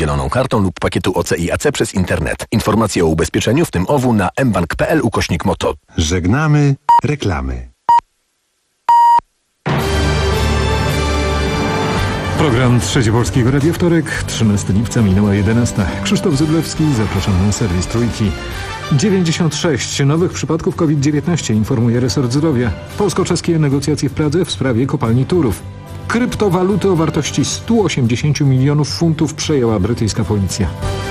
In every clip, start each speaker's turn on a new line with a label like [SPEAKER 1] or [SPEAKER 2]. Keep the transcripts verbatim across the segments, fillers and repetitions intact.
[SPEAKER 1] zieloną kartą lub pakietu O C I A C przez internet. Informacje o ubezpieczeniu, w tym O W, na mbank kropka p l ukośnik moto.
[SPEAKER 2] Żegnamy reklamy.
[SPEAKER 3] Program Trzecie Polskiego Radia, wtorek, trzynastego lipca, minęła jedenasta. Krzysztof Zydlewski, zapraszam na serwis Trójki. dziewięćdziesiąt sześć nowych przypadków COVID dziewiętnaście, informuje resort zdrowia. Polsko-czeskie negocjacje w Pradze w sprawie kopalni Turów. Kryptowaluty o wartości stu osiemdziesięciu milionów funtów przejęła brytyjska policja.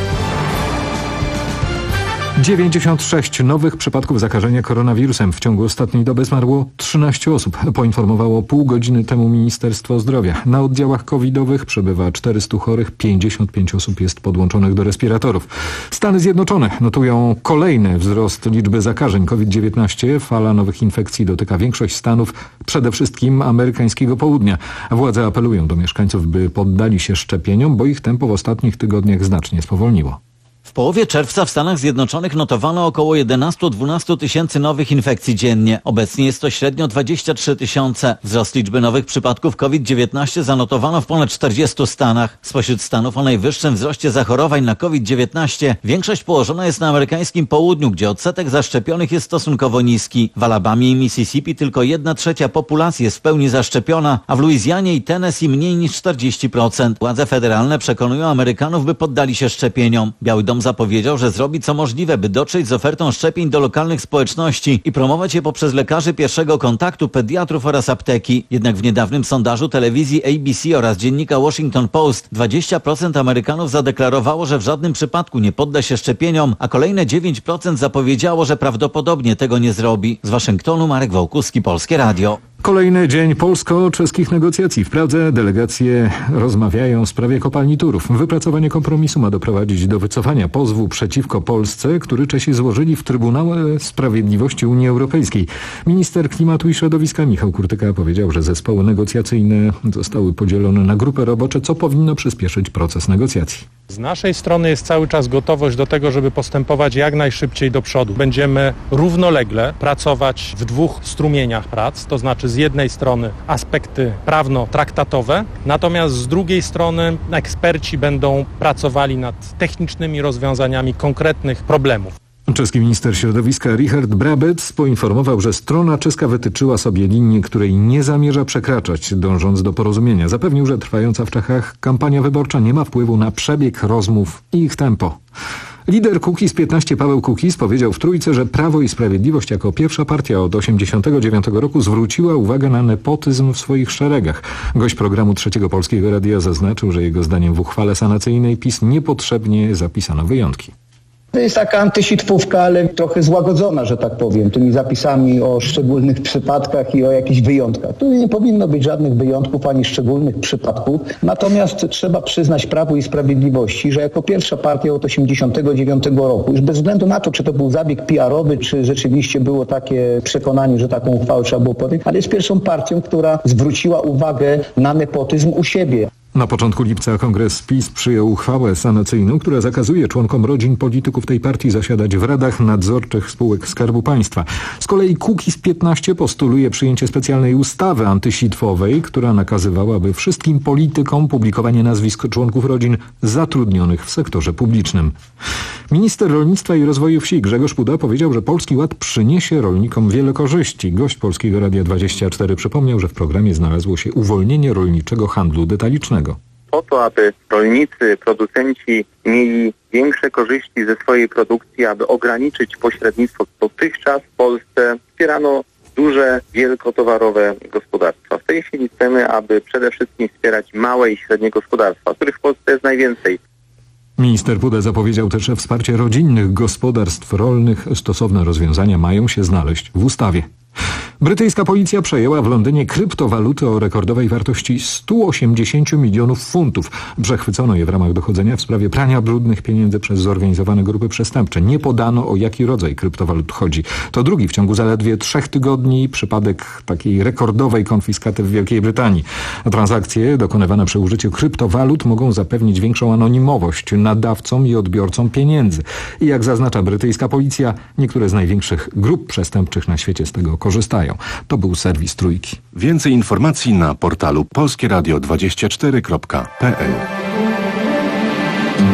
[SPEAKER 3] dziewięćdziesiąt sześć nowych przypadków zakażenia koronawirusem. W ciągu ostatniej doby zmarło trzynaście osób, poinformowało pół godziny temu Ministerstwo Zdrowia. Na oddziałach covidowych przebywa czterystu chorych, pięćdziesiąt pięć osób jest podłączonych do respiratorów. Stany Zjednoczone notują kolejny wzrost liczby zakażeń COVID dziewiętnaście. Fala nowych infekcji dotyka większość stanów, przede wszystkim amerykańskiego południa. Władze apelują do mieszkańców, by poddali się szczepieniom, bo ich tempo w ostatnich tygodniach znacznie spowolniło.
[SPEAKER 4] W połowie czerwca w Stanach Zjednoczonych notowano około jedenaście do dwunastu tysięcy nowych infekcji dziennie. Obecnie jest to średnio dwadzieścia trzy tysiące. Wzrost liczby nowych przypadków COVID dziewiętnaście zanotowano w ponad czterdziestu stanach. Spośród stanów o najwyższym wzroście zachorowań na COVID dziewiętnaście większość położona jest na amerykańskim południu, gdzie odsetek zaszczepionych jest stosunkowo niski. W Alabamie i Mississippi tylko jedna trzecia populacji jest w pełni zaszczepiona, a w Luizjanie i Tennessee mniej niż czterdzieści procent. Władze federalne przekonują Amerykanów, by poddali się szczepieniom. Biały Dom zapowiedział, że zrobi co możliwe, by dotrzeć z ofertą szczepień do lokalnych społeczności i promować je poprzez lekarzy pierwszego kontaktu, pediatrów oraz apteki. Jednak w niedawnym sondażu telewizji A B C oraz dziennika Washington Post dwadzieścia procent Amerykanów zadeklarowało, że w żadnym przypadku nie podda się szczepieniom, a kolejne dziewięć procent zapowiedziało, że prawdopodobnie tego nie zrobi. Z Waszyngtonu Marek Wołkuski, Polskie Radio.
[SPEAKER 3] Kolejny dzień polsko-czeskich negocjacji. W Pradze delegacje rozmawiają w sprawie kopalni Turów. Wypracowanie kompromisu ma doprowadzić do wycofania pozwu przeciwko Polsce, który Czesi złożyli w Trybunale Sprawiedliwości Unii Europejskiej. Minister Klimatu i Środowiska Michał Kurtyka powiedział, że zespoły negocjacyjne zostały podzielone na grupy robocze, co powinno przyspieszyć proces negocjacji.
[SPEAKER 5] Z naszej strony jest cały czas gotowość do tego, żeby postępować jak najszybciej do przodu. Będziemy równolegle pracować w dwóch strumieniach prac, to znaczy z jednej strony aspekty prawno-traktatowe, natomiast z drugiej strony eksperci będą pracowali nad technicznymi rozwiązaniami konkretnych problemów.
[SPEAKER 3] Czeski minister środowiska Richard Brabec poinformował, że strona czeska wytyczyła sobie linię, której nie zamierza przekraczać, dążąc do porozumienia. Zapewnił, że trwająca w Czechach kampania wyborcza nie ma wpływu na przebieg rozmów i ich tempo. Lider Kukiz piętnaście Paweł Kukiz powiedział w Trójce, że Prawo i Sprawiedliwość jako pierwsza partia od osiemdziesiątego dziewiątego roku zwróciła uwagę na nepotyzm w swoich szeregach. Gość programu Trzeciego Polskiego Radia zaznaczył, że jego zdaniem w uchwale sanacyjnej PiS niepotrzebnie zapisano wyjątki.
[SPEAKER 6] To jest taka antysitwówka, ale trochę złagodzona, że tak powiem, tymi zapisami o szczególnych przypadkach i o jakichś wyjątkach. Tu nie powinno być żadnych wyjątków ani szczególnych przypadków. Natomiast trzeba przyznać Prawu i Sprawiedliwości, że jako pierwsza partia od osiemdziesiątego dziewiątego roku, już bez względu na to, czy to był zabieg P R owy, czy rzeczywiście było takie przekonanie, że taką uchwałę trzeba było podjąć, ale jest pierwszą partią, która zwróciła uwagę na nepotyzm u siebie.
[SPEAKER 3] Na początku lipca kongres PiS przyjął uchwałę sanacyjną, która zakazuje członkom rodzin polityków tej partii zasiadać w radach nadzorczych spółek Skarbu Państwa. Z kolei Kukiz piętnaście postuluje przyjęcie specjalnej ustawy antysitwowej, która nakazywałaby wszystkim politykom publikowanie nazwisk członków rodzin zatrudnionych w sektorze publicznym. Minister Rolnictwa i Rozwoju Wsi Grzegorz Puda powiedział, że Polski Ład przyniesie rolnikom wiele korzyści. Gość Polskiego Radia dwadzieścia cztery przypomniał, że w programie znalazło się uwolnienie rolniczego handlu detalicznego.
[SPEAKER 7] Po to, aby rolnicy, producenci mieli większe korzyści ze swojej produkcji, aby ograniczyć pośrednictwo. Dotychczas w Polsce wspierano duże, wielkotowarowe gospodarstwa. W tej chwili chcemy, aby przede wszystkim wspierać małe i średnie gospodarstwa, których w Polsce jest najwięcej.
[SPEAKER 3] Minister Puda zapowiedział też wsparcie rodzinnych gospodarstw rolnych. Stosowne rozwiązania mają się znaleźć w ustawie. Brytyjska policja przejęła w Londynie kryptowaluty o rekordowej wartości stu osiemdziesięciu milionów funtów. Przechwycono je w ramach dochodzenia w sprawie prania brudnych pieniędzy przez zorganizowane grupy przestępcze. Nie podano, o jaki rodzaj kryptowalut chodzi. To drugi w ciągu zaledwie trzech tygodni przypadek takiej rekordowej konfiskaty w Wielkiej Brytanii. Transakcje dokonywane przy użyciu kryptowalut mogą zapewnić większą anonimowość nadawcom i odbiorcom pieniędzy. I jak zaznacza brytyjska policja, niektóre z największych grup przestępczych na świecie z tego korzystają. To był serwis Trójki.
[SPEAKER 2] Więcej informacji na portalu polskieradio dwadzieścia cztery kropka p l.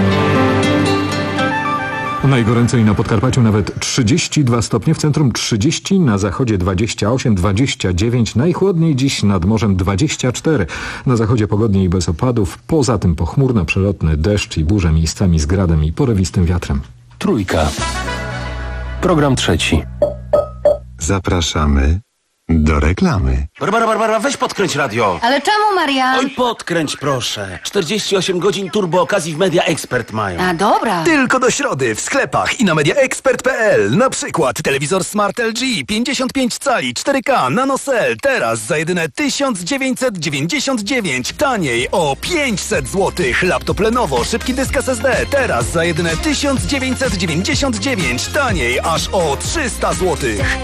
[SPEAKER 3] Najgoręcej na Podkarpaciu nawet trzydzieści dwa stopnie, w centrum trzydzieści, na zachodzie dwadzieścia osiem, dwadzieścia dziewięć, najchłodniej dziś nad morzem dwadzieścia cztery. Na zachodzie pogodnie i bez opadów, poza tym pochmurno przelotny deszcz i burze miejscami z gradem i porywistym wiatrem.
[SPEAKER 8] Trójka. Program trzeci.
[SPEAKER 2] Zapraszamy do reklamy.
[SPEAKER 9] Barbara, Barbara, weź podkręć radio.
[SPEAKER 10] Ale czemu, Marian?
[SPEAKER 9] Oj, podkręć proszę. czterdzieści osiem godzin turbo okazji w Media Expert mają.
[SPEAKER 10] A dobra.
[SPEAKER 1] Tylko do środy w sklepach i na mediaexpert kropka p l. Na przykład telewizor Smart L G pięćdziesiąt pięć cali cztery K NanoCell teraz za jedyne tysiąc dziewięćset dziewięćdziesiąt dziewięć. Taniej o pięćset złotych. Laptop Lenovo szybki dysk S S D teraz za jedyne tysiąc dziewięćset dziewięćdziesiąt dziewięć. Taniej aż o trzysta złotych.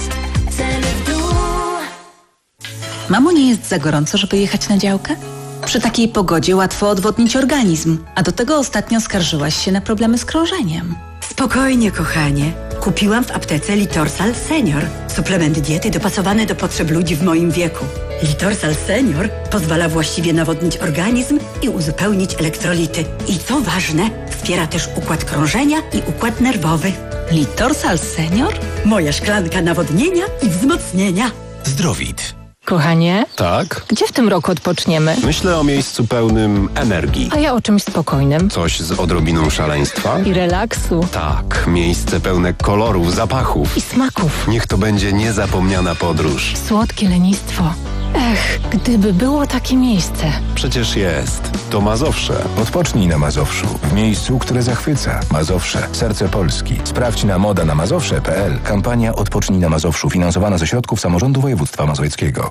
[SPEAKER 11] Mamo, nie jest za gorąco, żeby jechać na działkę? Przy takiej pogodzie łatwo odwodnić organizm, a do tego ostatnio skarżyłaś się na problemy z krążeniem.
[SPEAKER 12] Spokojnie, kochanie. Kupiłam w aptece Litorsal Senior. Suplement diety dopasowany do potrzeb ludzi w moim wieku. Litorsal Senior pozwala właściwie nawodnić organizm i uzupełnić elektrolity. I co ważne, wspiera też układ krążenia i układ nerwowy.
[SPEAKER 11] Litorsal Senior?
[SPEAKER 12] Moja szklanka nawodnienia i wzmocnienia.
[SPEAKER 8] Zdrowit.
[SPEAKER 13] Kochanie?
[SPEAKER 8] Tak?
[SPEAKER 13] Gdzie w tym roku odpoczniemy?
[SPEAKER 8] Myślę o miejscu pełnym energii.
[SPEAKER 13] A ja o czymś spokojnym.
[SPEAKER 8] Coś z odrobiną szaleństwa?
[SPEAKER 13] I relaksu.
[SPEAKER 8] Tak, miejsce pełne kolorów, zapachów.
[SPEAKER 13] I smaków.
[SPEAKER 8] Niech to będzie niezapomniana podróż.
[SPEAKER 13] Słodkie lenistwo. Ech, gdyby było takie miejsce.
[SPEAKER 8] Przecież jest. To Mazowsze.
[SPEAKER 14] Odpocznij na Mazowszu. W miejscu, które zachwyca. Mazowsze. Serce Polski. Sprawdź na moda na mazowsze kropka p l. Kampania Odpocznij na Mazowszu. Finansowana ze środków Samorządu Województwa Mazowieckiego.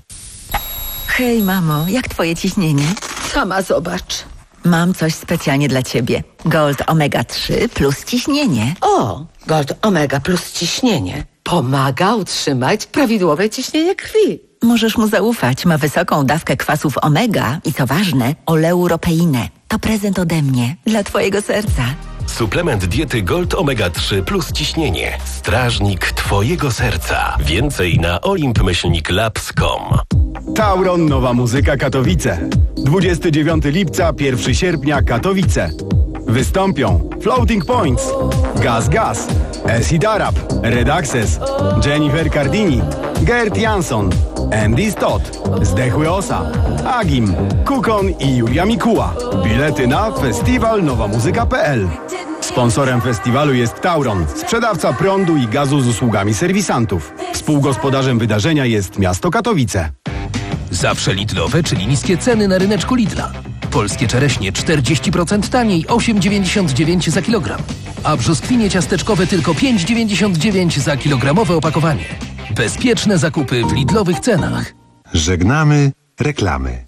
[SPEAKER 15] Hej, mamo. Jak twoje ciśnienie?
[SPEAKER 16] Sama zobacz.
[SPEAKER 15] Mam coś specjalnie dla ciebie. Gold Omega trzy plus ciśnienie.
[SPEAKER 16] O, Gold Omega plus ciśnienie. Pomaga utrzymać prawidłowe ciśnienie krwi.
[SPEAKER 15] Możesz mu zaufać. Ma wysoką dawkę kwasów omega i co ważne, oleuropeinę. To prezent ode mnie dla twojego serca.
[SPEAKER 17] Suplement diety Gold Omega trzy plus ciśnienie. Strażnik twojego serca. Więcej na olimp myślnik labs kropka com.
[SPEAKER 18] Tauron Nowa Muzyka Katowice. dwudziestego dziewiątego lipca, pierwszego sierpnia Katowice. Wystąpią Floating Points, Gaz Gaz, Acid Arab, Red Access, Jennifer Cardini, Gert Jansson, Andy Stott, Zdechły Osa, Agim, Kukon i Julia Mikuła. Bilety na festiwal nowa muzyka kropka p l. Sponsorem festiwalu jest Tauron, sprzedawca prądu i gazu z usługami serwisantów. Współgospodarzem wydarzenia jest miasto Katowice.
[SPEAKER 19] Zawsze Lidlowe, czyli niskie ceny na ryneczku Lidla. Polskie czereśnie czterdzieści procent taniej, osiem dziewięćdziesiąt dziewięć za kilogram. A brzoskwinie ciasteczkowe tylko pięć dziewięćdziesiąt dziewięć za kilogramowe opakowanie. Bezpieczne zakupy w Lidlowych cenach.
[SPEAKER 2] Żegnamy reklamy.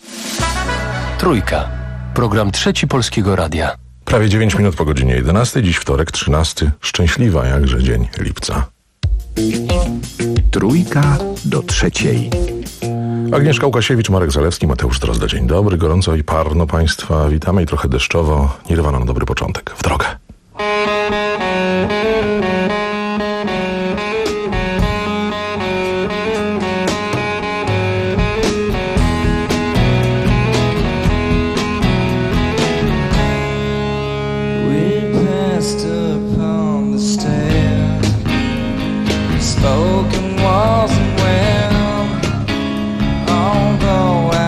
[SPEAKER 8] Trójka. Program trzeci Polskiego Radia.
[SPEAKER 20] Prawie dziewięć minut po godzinie jedenastej, dziś wtorek, trzynasty. Szczęśliwa jakże dzień lipca.
[SPEAKER 2] Trójka do trzeciej.
[SPEAKER 20] Agnieszka Łukasiewicz, Marek Zalewski, Mateusz Drozda. Dzień dobry, gorąco i parno Państwa. Witamy i trochę deszczowo. Nirwana na dobry początek. W drogę.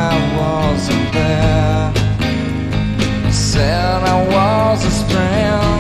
[SPEAKER 21] Said I was a friend.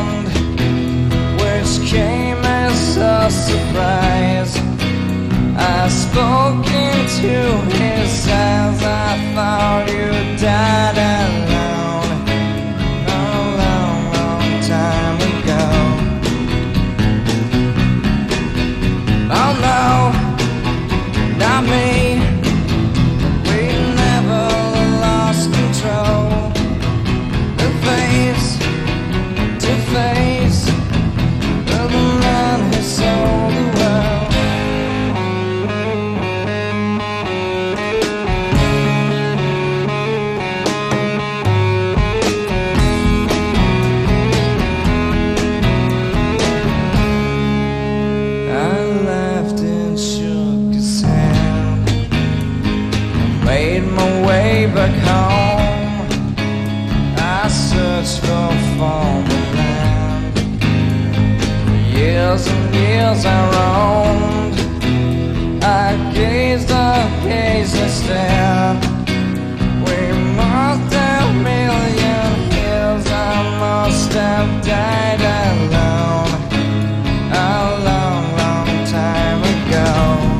[SPEAKER 10] years and years I roamed. I gazed up, gazed and stared. We must have million years. I must have died alone a long, long time ago.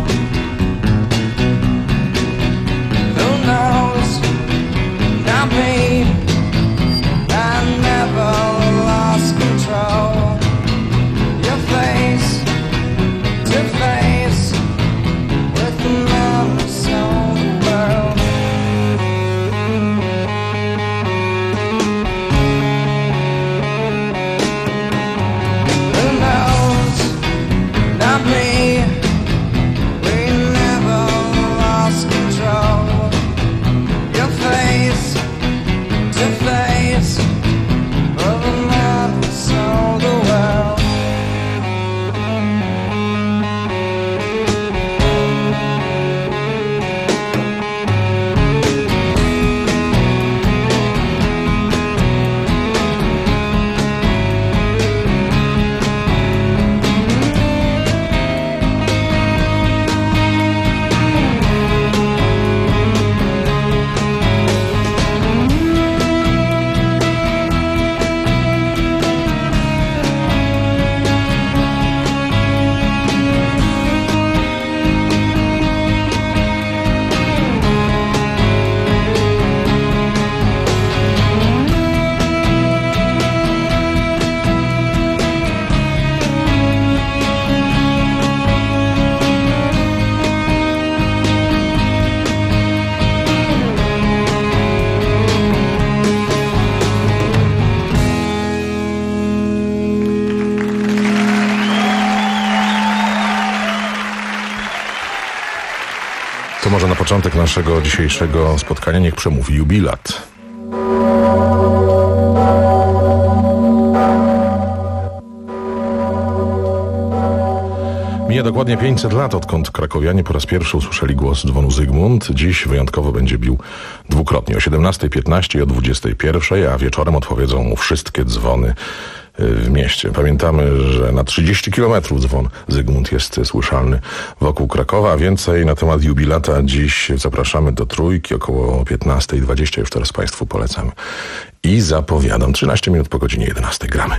[SPEAKER 10] Who knows? Not me. I never lost control. Your face to face with the love of the world. Who knows? Not me. We never lost control. Your face to face with the love of the world.
[SPEAKER 20] To może na początek naszego dzisiejszego spotkania niech przemówi jubilat. Mija dokładnie pięćset lat, odkąd krakowianie po raz pierwszy usłyszeli głos dzwonu Zygmunt. Dziś wyjątkowo będzie bił dwukrotnie, o siedemnastej piętnaście i o dwudziestej pierwszej, a wieczorem odpowiedzą mu wszystkie dzwony w mieście. Pamiętamy, że na trzydzieści kilometrów dzwon Zygmunt jest słyszalny wokół Krakowa. Więcej na temat jubilata dziś zapraszamy do Trójki około piętnastej dwadzieścia. Już teraz Państwu polecam i zapowiadam. trzynaście minut po godzinie jedenastej gramy.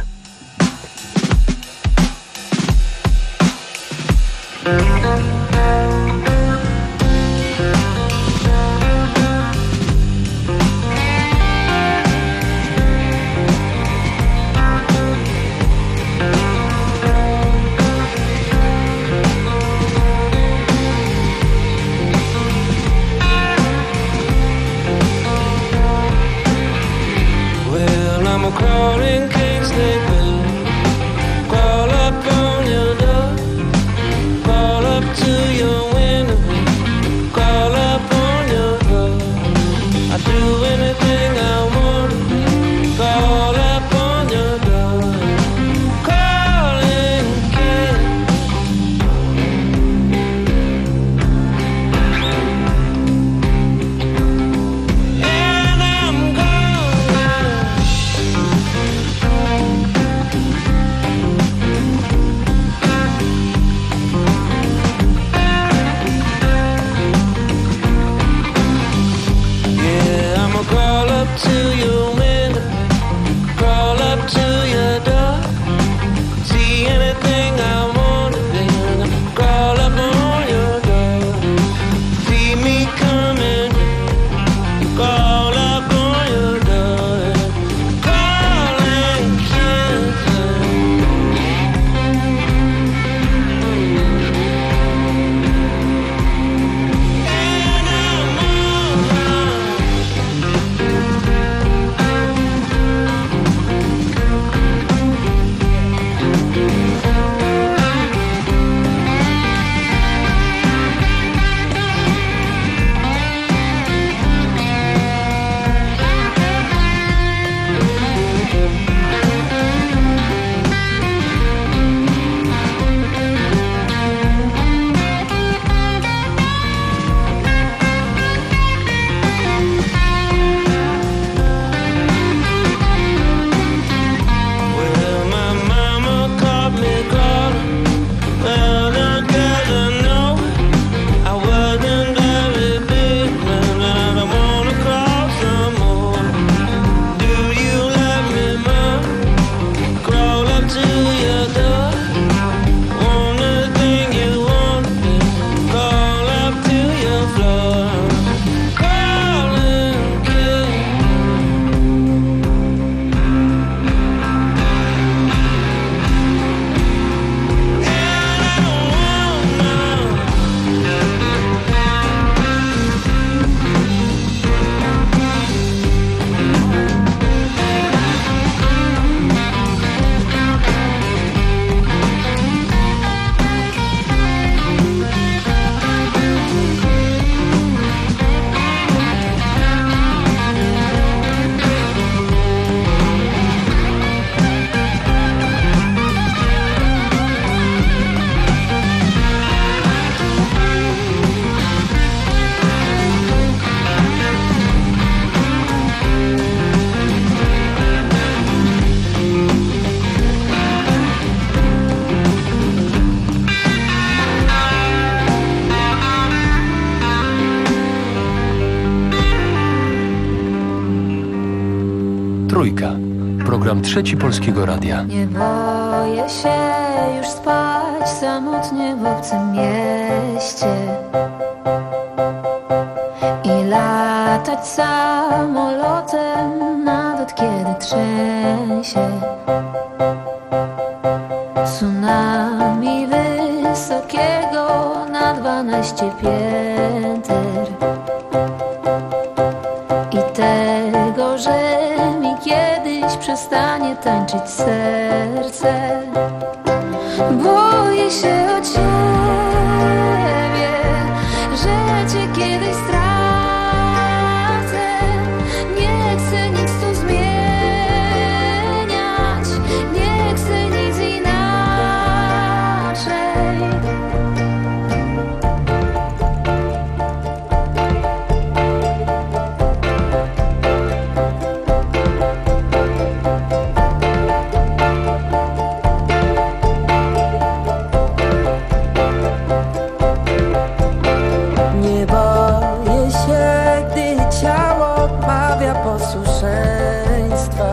[SPEAKER 8] Program Trzeci Polskiego Radia.
[SPEAKER 10] Nie boję się już spać samotnie w obcym mieście i latać samolotem nawet kiedy trzęsie. Tsunami wysokiego na dwanaście pięter i tego, że mi kiedyś przestanie tańczyć serce. Boję się o ciebie, że cię kiedyś stracę. Nie chcę nic tu zmieniać, nie chcę nic inaczej. Nie boję się, gdy ciało odmawia posłuszeństwa.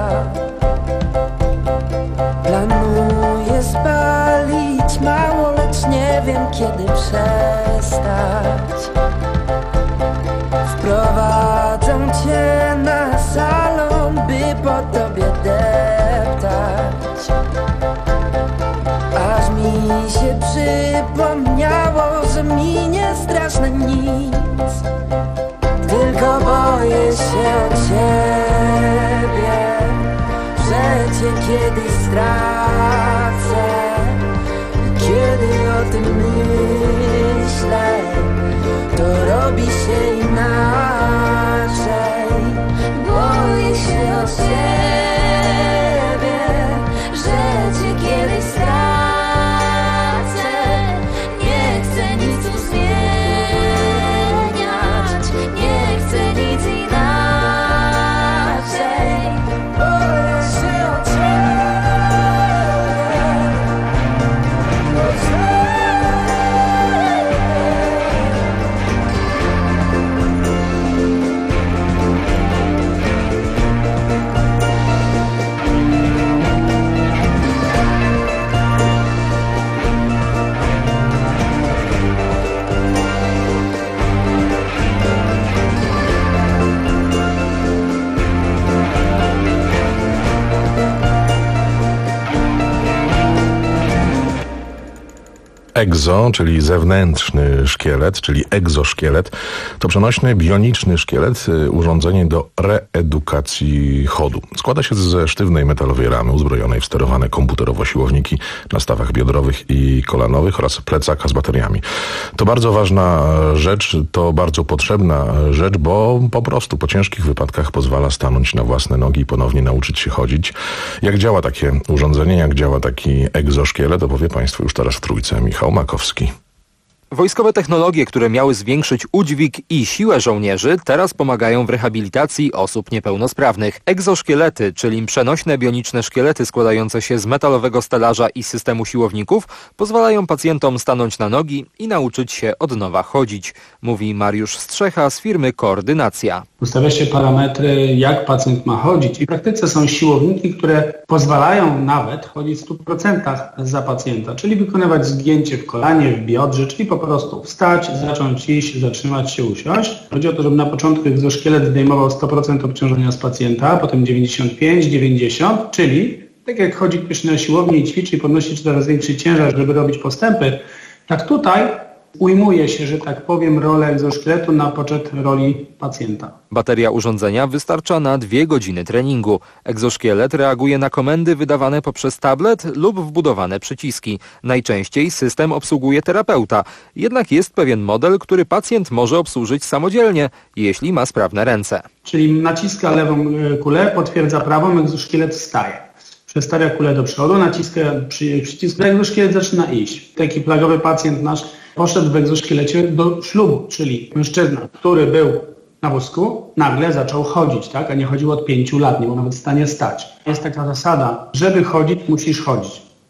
[SPEAKER 10] Planuję spalić mało, lecz nie wiem kiedy przestać. Wprowadzę cię na salon, by po tobie deptać. Aż mi się przypomniało, że minie straszne nic. Tylko boję się o ciebie, że cię kiedyś stracę. Kiedy o tym myślę, to robi się inaczej. Boję się o ciebie, że cię kiedyś stracę. Nie chcę nic tu zmieniać, nie chcę nic inaczej. Boję się o
[SPEAKER 20] Egzo, czyli zewnętrzny szkielet, czyli egzoszkielet, to przenośny, bioniczny szkielet, urządzenie do reedukacji chodu. Składa się ze sztywnej metalowej ramy uzbrojonej w sterowane komputerowo siłowniki na stawach biodrowych i kolanowych oraz plecaka z bateriami. To bardzo ważna rzecz, to bardzo potrzebna rzecz, bo po prostu po ciężkich wypadkach pozwala stanąć na własne nogi i ponownie nauczyć się chodzić. Jak działa takie urządzenie, jak działa taki egzoszkielet, opowie Państwu już teraz w Trójce Michał Makowski.
[SPEAKER 21] Wojskowe technologie, które miały zwiększyć udźwig i siłę żołnierzy, teraz pomagają w rehabilitacji osób niepełnosprawnych. Egzoszkielety, czyli przenośne bioniczne szkielety składające się z metalowego stelaża i systemu siłowników, pozwalają pacjentom stanąć na nogi i nauczyć się od nowa chodzić, mówi Mariusz Strzecha z firmy Koordynacja.
[SPEAKER 22] Ustawia się parametry, jak pacjent ma chodzić i w praktyce są siłowniki, które pozwalają nawet chodzić w stu procentach za pacjenta, czyli wykonywać zgięcie w kolanie, w biodrze, czyli po prostu wstać, zacząć iść, zatrzymać się, usiąść. Chodzi o to, żeby na początku egzoszkielet zdejmował sto procent obciążenia z pacjenta, potem dziewięćdziesiąt pięć, dziewięćdziesiąt, czyli tak jak chodzi ktoś na siłownię i ćwiczy i podnosi coraz większy ciężar, żeby robić postępy, tak tutaj ujmuje się, że tak powiem, rolę egzoszkieletu na poczet roli pacjenta.
[SPEAKER 21] Bateria urządzenia wystarcza na dwie godziny treningu. Egzoszkielet reaguje na komendy wydawane poprzez tablet lub wbudowane przyciski. Najczęściej system obsługuje terapeuta. Jednak jest pewien model, który pacjent może obsłużyć samodzielnie, jeśli ma sprawne ręce.
[SPEAKER 22] Czyli naciska lewą kulę, potwierdza prawą, egzoszkielet wstaje. Przestawia kulę do przodu, naciska przycisk, egzoszkielet zaczyna iść. Taki plagowy pacjent nasz poszedł w egzoszkielecie do ślubu, czyli mężczyzna, który był na wózku, nagle zaczął chodzić, tak? A nie chodził od pięciu lat, nie był nawet w stanie stać. Jest taka zasada, żeby chodzić, musisz chodzić.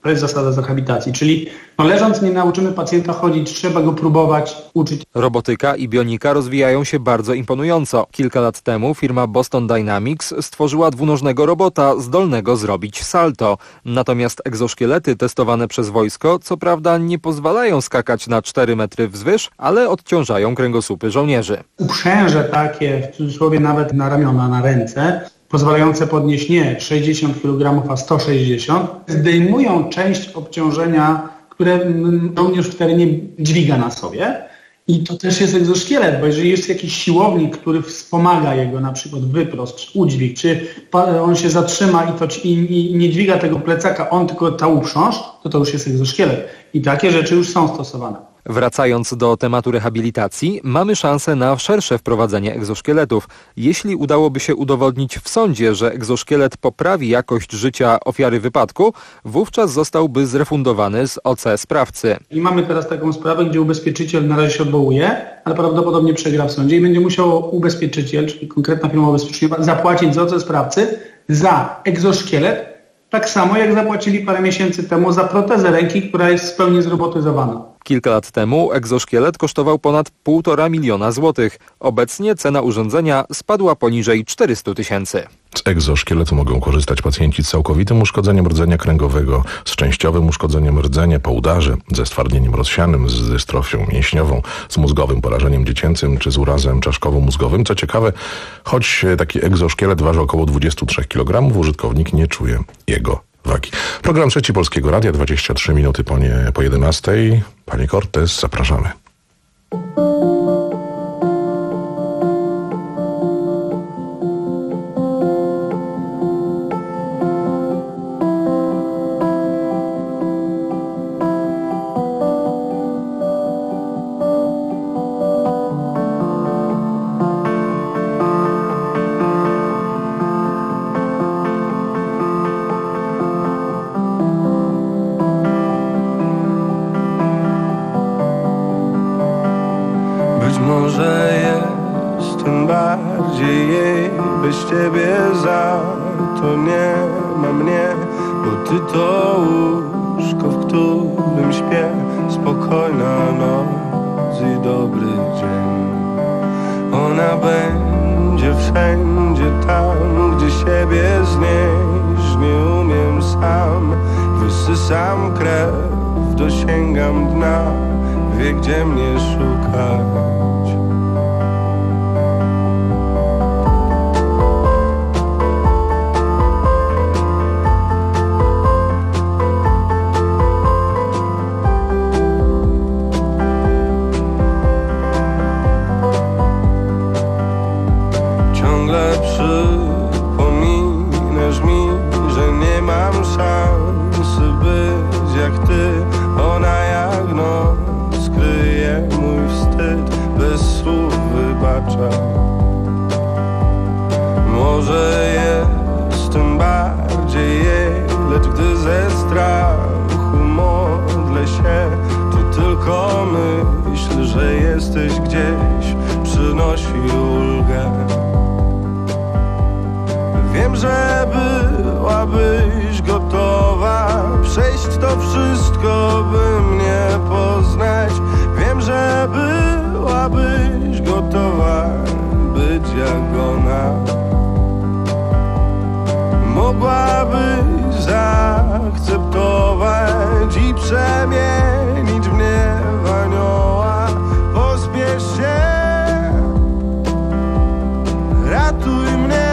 [SPEAKER 22] To jest zasada z rehabilitacji, czyli no leżąc nie nauczymy pacjenta chodzić, trzeba go próbować uczyć.
[SPEAKER 21] Robotyka i bionika rozwijają się bardzo imponująco. Kilka lat temu firma Boston Dynamics stworzyła dwunożnego robota zdolnego zrobić salto. Natomiast egzoszkielety testowane przez wojsko co prawda nie pozwalają skakać na cztery metry wzwyż, ale odciążają kręgosłupy żołnierzy.
[SPEAKER 22] Uprzęże takie, w cudzysłowie nawet na ramiona, na ręce, pozwalające podnieść nie sześćdziesiąt kilogramów, a sto sześćdziesiąt, zdejmują część obciążenia, które żołnierz w terenie dźwiga na sobie. I to też jest egzoszkielet, bo jeżeli jest jakiś siłownik, który wspomaga jego na przykład wyprost, udźwig, czy on się zatrzyma i, to, i, i nie dźwiga tego plecaka, on tylko ta uprząż, to to już jest egzoszkielet. I takie rzeczy już są stosowane.
[SPEAKER 21] Wracając do tematu rehabilitacji, mamy szansę na szersze wprowadzenie egzoszkieletów. Jeśli udałoby się udowodnić w sądzie, że egzoszkielet poprawi jakość życia ofiary wypadku, wówczas zostałby zrefundowany z O C sprawcy.
[SPEAKER 22] I mamy teraz taką sprawę, gdzie ubezpieczyciel na razie się odwołuje, ale prawdopodobnie przegra w sądzie i będzie musiał ubezpieczyciel, czyli konkretna firma ubezpieczeniowa, zapłacić z O C sprawcy za egzoszkielet, tak samo jak zapłacili parę miesięcy temu za protezę ręki, która jest w pełni zrobotyzowana.
[SPEAKER 21] Kilka lat temu egzoszkielet kosztował ponad półtora miliona złotych. Obecnie cena urządzenia spadła poniżej czterystu tysięcy.
[SPEAKER 20] Z egzoszkieletu mogą korzystać pacjenci z całkowitym uszkodzeniem rdzenia kręgowego, z częściowym uszkodzeniem rdzenia po udarze, ze stwardnieniem rozsianym, z dystrofią mięśniową, z mózgowym porażeniem dziecięcym czy z urazem czaszkowo-mózgowym. Co ciekawe, choć taki egzoszkielet waży około dwadzieścia trzy kilogramy, użytkownik nie czuje jego wagi. Program Trzeci Polskiego Radia, dwadzieścia trzy minuty po, nie, po jedenastej. Panie Cortez, zapraszamy.
[SPEAKER 4] Może jestem bardziej jej, bez ciebie za to nie ma mnie, bo ty to łóżko, w którym śpię, spokojna noc i dobry dzień. Ona będzie wszędzie tam, gdzie siebie znieść nie umiem sam. Wysysam krew, dosięgam dna, wie gdzie mnie szukać. Ciągle przypominasz mi, że nie mam szansy być jak ty. Ona jak noc kryje mój wstyd, bez słów wybacza. Może jestem bardziej jej, lecz gdy ze strachu modlę się, to tylko myśl, że jesteś gdzieś, przynosi ulgę. Wiem, że byłabyś gotowa przejść to wszystko, by mnie poznać. Wiem, że byłabyś gotowa być jak ona. Mogłabyś zaakceptować i przemienić mnie w anioła. Pospiesz się, ratuj mnie.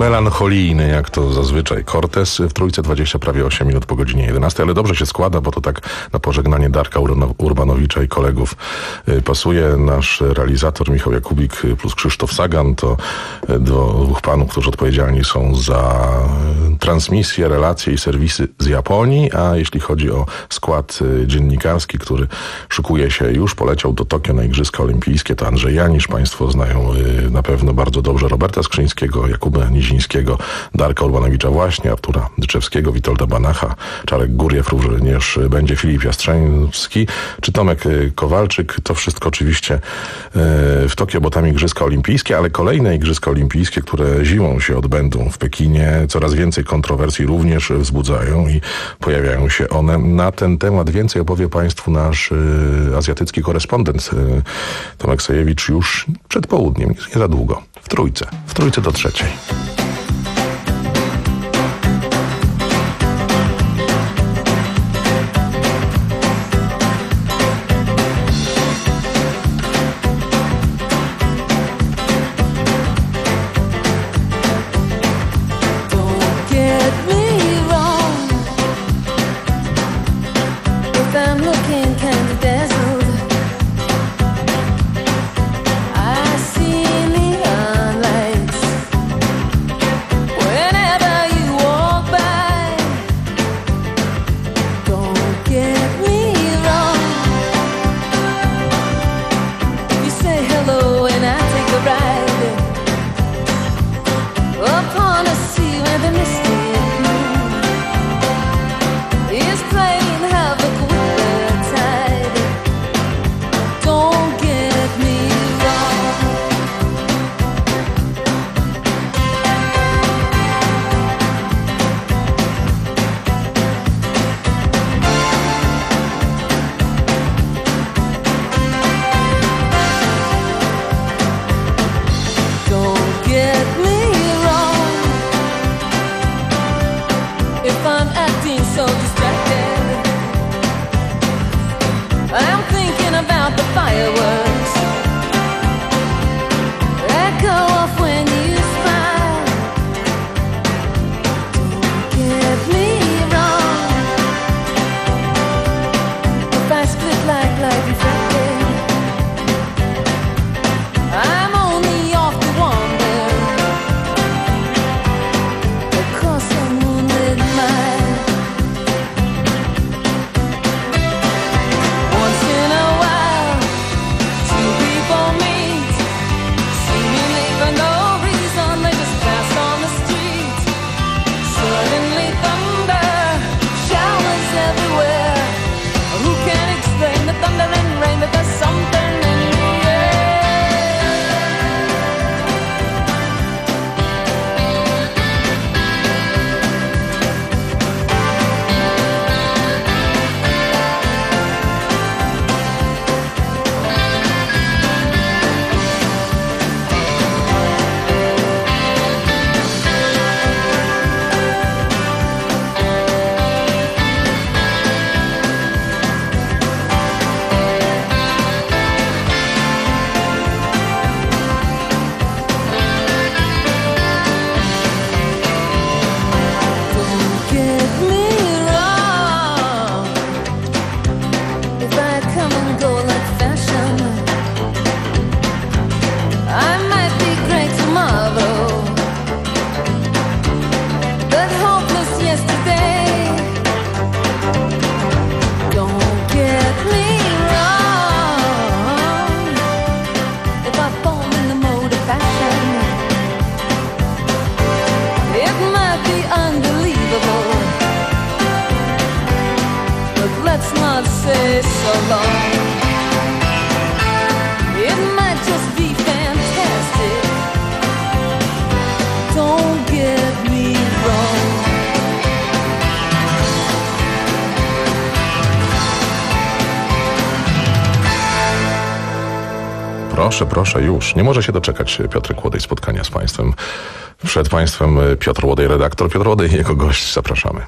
[SPEAKER 20] melancholijny, jak to zazwyczaj Cortez. W Trójce dwadzieścia prawie osiem minut po godzinie jedenastej, ale dobrze się składa, bo to tak na pożegnanie Darka Urbanowicza i kolegów pasuje. Nasz realizator Michał Jakubik plus Krzysztof Sagan to dwóch panów, którzy odpowiedzialni są za transmisje, relacje i serwisy z Japonii, a jeśli chodzi o skład dziennikarski, który szykuje się już, poleciał do Tokio na Igrzyska Olimpijskie, to Andrzej Janisz, państwo znają na pewno bardzo dobrze Roberta Skrzyńskiego, Jakuba Nizińskiego, Darka Urbanowicza właśnie, Artura Dyczewskiego, Witolda Banacha, Czarek Góriew, również będzie Filip Jastrzębski czy Tomek Kowalczyk. To wszystko oczywiście w Tokio, bo tam Igrzyska Olimpijskie, ale kolejne Igrzyska Olimpijskie, które zimą się odbędą w Pekinie, coraz więcej kontrowersji również wzbudzają i pojawiają się one. Na ten temat więcej opowie Państwu nasz azjatycki korespondent Tomek Sajewicz już przed południem, nie za długo, w Trójce, w Trójce do trzeciej. Proszę, proszę, już. Nie może się doczekać Piotrek Łodej spotkania z Państwem. Przed Państwem Piotr Łodej, redaktor. Piotr Łodej i jego gość. Zapraszamy.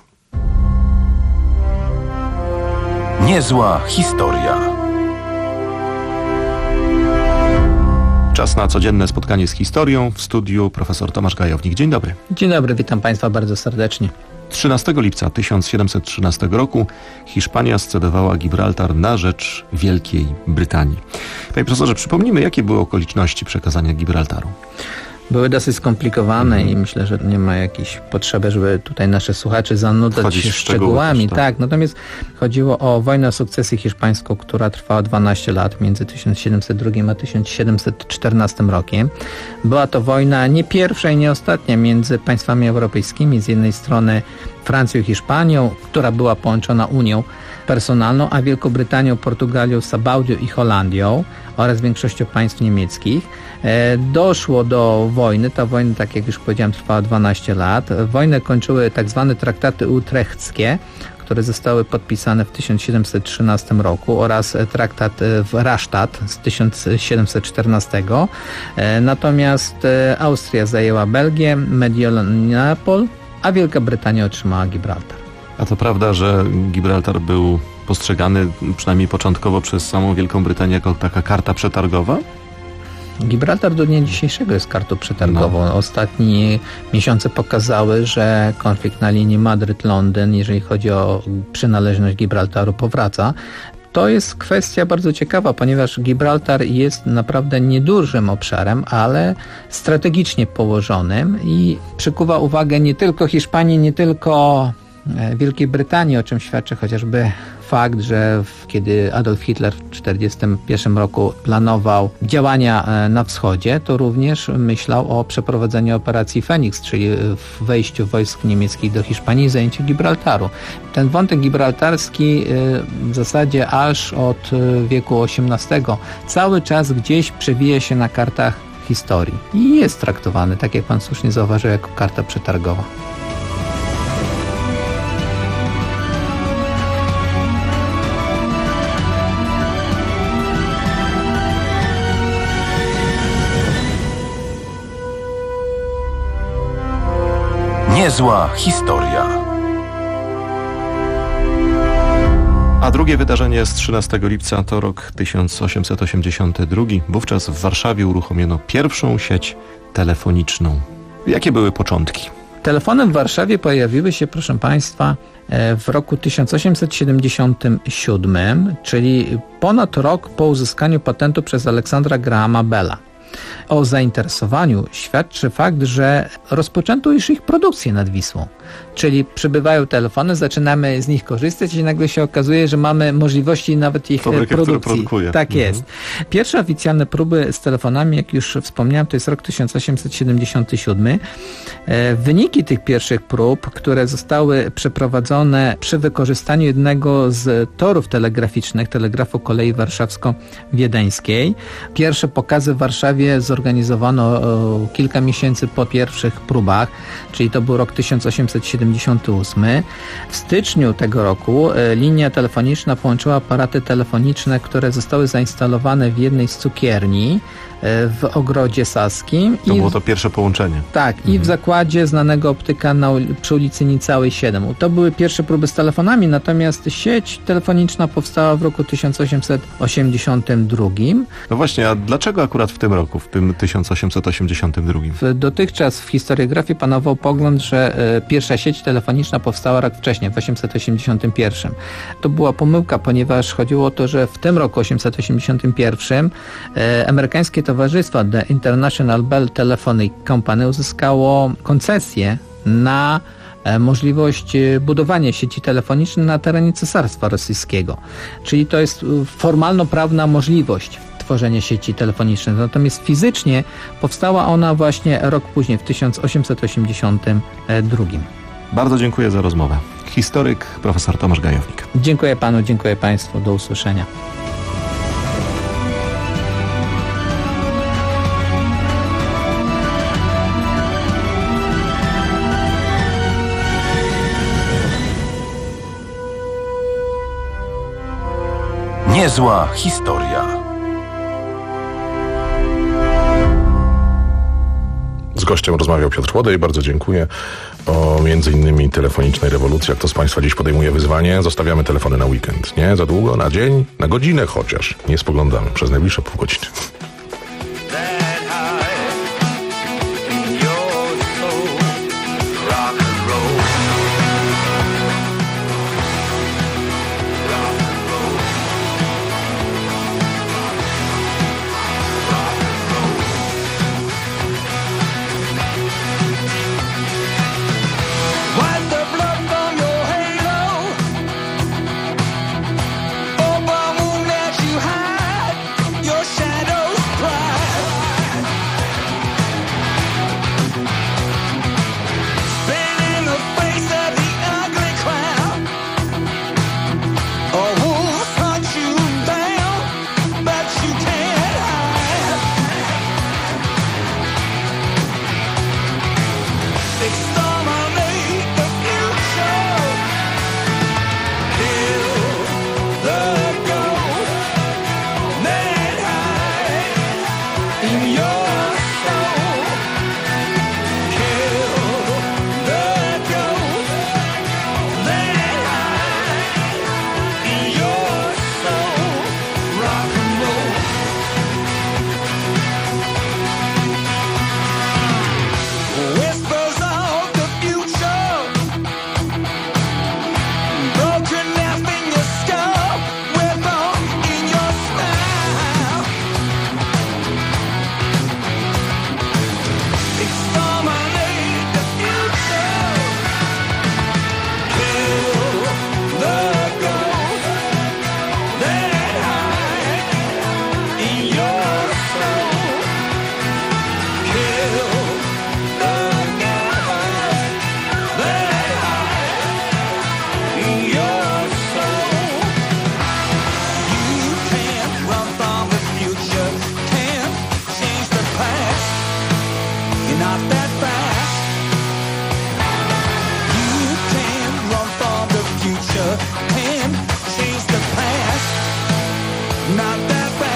[SPEAKER 17] Niezła historia.
[SPEAKER 5] Czas na codzienne spotkanie z historią. W studiu profesor Tomasz Gajownik. Dzień dobry.
[SPEAKER 6] Dzień dobry, witam Państwa bardzo serdecznie.
[SPEAKER 5] trzynastego lipca tysiąc siedemset trzynastego roku Hiszpania scedowała Gibraltar na rzecz Wielkiej Brytanii. Panie profesorze, przypomnijmy, jakie były okoliczności przekazania Gibraltaru.
[SPEAKER 6] Były dosyć skomplikowane mm. i myślę, że nie ma jakiejś potrzeby, żeby tutaj nasze słuchacze zanudzać się szczegółami. Też, tak. tak, natomiast chodziło o wojnę o sukcesję hiszpańską, która trwała dwanaście lat między tysiąc siedemset drugim a tysiąc siedemset czternastym rokiem. Była to wojna nie pierwsza i nie ostatnia między państwami europejskimi, z jednej strony Francją i Hiszpanią, która była połączona Unią personalną, a Wielkobrytanią, Portugalią, Sabaudią i Holandią oraz większością państw niemieckich. E, doszło do wojny. Ta wojna, tak jak już powiedziałem, trwała dwanaście lat. Wojnę kończyły tak zwane traktaty utrechckie, które zostały podpisane w tysiąc siedemset trzynastym roku, oraz traktat w Rastatt z tysiąc siedemset czternastego. E, natomiast Austria zajęła Belgię, Mediolanapol, a Wielka Brytania otrzymała Gibraltar.
[SPEAKER 5] A to prawda, że Gibraltar był postrzegany przynajmniej początkowo przez samą Wielką Brytanię jako taka karta przetargowa?
[SPEAKER 6] Gibraltar do dnia dzisiejszego jest kartą przetargową. No. Ostatnie miesiące pokazały, że konflikt na linii Madryt-Londyn, jeżeli chodzi o przynależność Gibraltaru, powraca. To jest kwestia bardzo ciekawa, ponieważ Gibraltar jest naprawdę niedużym obszarem, ale strategicznie położonym i przykuwa uwagę nie tylko Hiszpanii, nie tylko Wielkiej Brytanii, o czym świadczy chociażby fakt, że w, kiedy Adolf Hitler w tysiąc dziewięćset czterdziestym pierwszym roku planował działania na wschodzie, to również myślał o przeprowadzeniu operacji Feniks, czyli wejściu wojsk niemieckich do Hiszpanii i zajęciu Gibraltaru. Ten wątek gibraltarski w zasadzie aż od wieku osiemnastego cały czas gdzieś przewija się na kartach historii i jest traktowany, tak jak pan słusznie zauważył, jako karta przetargowa.
[SPEAKER 17] Niezła historia.
[SPEAKER 5] A drugie wydarzenie z trzynastego lipca to rok tysiąc osiemset osiemdziesiąty drugi. Wówczas w Warszawie uruchomiono pierwszą sieć telefoniczną. Jakie były początki?
[SPEAKER 6] Telefony w Warszawie pojawiły się, proszę Państwa, w roku tysiąc osiemset siedemdziesiątym siódmym, czyli ponad rok po uzyskaniu patentu przez Aleksandra Grahama Bella. O zainteresowaniu świadczy fakt, że rozpoczęto już ich produkcję nad Wisłą. Czyli przybywają telefony, zaczynamy z nich korzystać i nagle się okazuje, że mamy możliwości nawet ich Fabrykę, produkcji. Tak mhm. jest. Pierwsze oficjalne próby z telefonami, jak już wspomniałem, to jest rok tysiąc osiemset siedemdziesiąty siódmy. Wyniki tych pierwszych prób, które zostały przeprowadzone przy wykorzystaniu jednego z torów telegraficznych, telegrafu kolei warszawsko-wiedeńskiej. Pierwsze pokazy w Warszawie zorganizowano kilka miesięcy po pierwszych próbach, czyli to był rok tysiąc osiemset siedemdziesiąty ósmy. W styczniu tego roku linia telefoniczna połączyła aparaty telefoniczne, które zostały zainstalowane w jednej z cukierni w Ogrodzie Saskim.
[SPEAKER 5] To I było to pierwsze połączenie.
[SPEAKER 6] Tak, mhm. i w zakładzie znanego optyka na, przy ulicy Nicałej siedem. To były pierwsze próby z telefonami, natomiast sieć telefoniczna powstała w roku tysiąc osiemset osiemdziesiątym drugim.
[SPEAKER 5] No właśnie, a dlaczego akurat w tym roku, w tym tysiąc osiemset osiemdziesiątym drugim?
[SPEAKER 6] Dotychczas w historiografii panował pogląd, że y, pierwsza sieć telefoniczna powstała rok wcześniej, w osiemset osiemdziesiątym pierwszym. To była pomyłka, ponieważ chodziło o to, że w tym roku osiemset osiemdziesiątym pierwszym y, amerykańskie towarzystwo The International Bell Telephony Company uzyskało koncesję na możliwość budowania sieci telefonicznej na terenie Cesarstwa Rosyjskiego. Czyli to jest formalno-prawna możliwość tworzenia sieci telefonicznej. Natomiast fizycznie powstała ona właśnie rok później, w tysiąc osiemset osiemdziesiątym drugim.
[SPEAKER 5] Bardzo dziękuję za rozmowę. Historyk profesor Tomasz Gajownik.
[SPEAKER 6] Dziękuję panu, dziękuję państwu. Do usłyszenia.
[SPEAKER 17] Niezła historia.
[SPEAKER 20] Z gościem rozmawiał Piotr Łodej, bardzo dziękuję. O między innymi telefonicznej rewolucji. Jak to z Państwa dziś podejmuje wyzwanie? Zostawiamy telefony na weekend. Nie? Za długo? Na dzień? Na godzinę chociaż. Nie spoglądamy przez najbliższe pół godziny.
[SPEAKER 4] not that bad.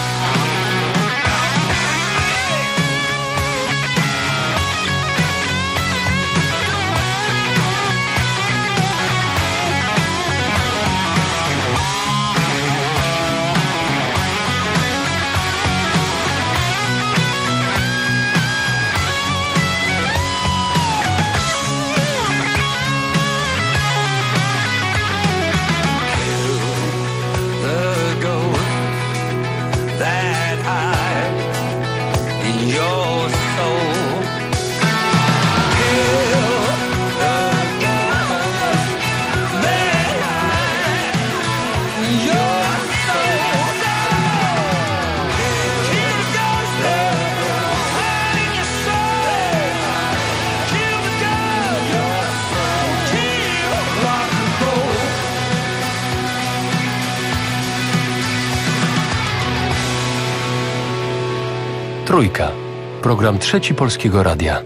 [SPEAKER 8] Trójka. Program Trzeci Polskiego Radia.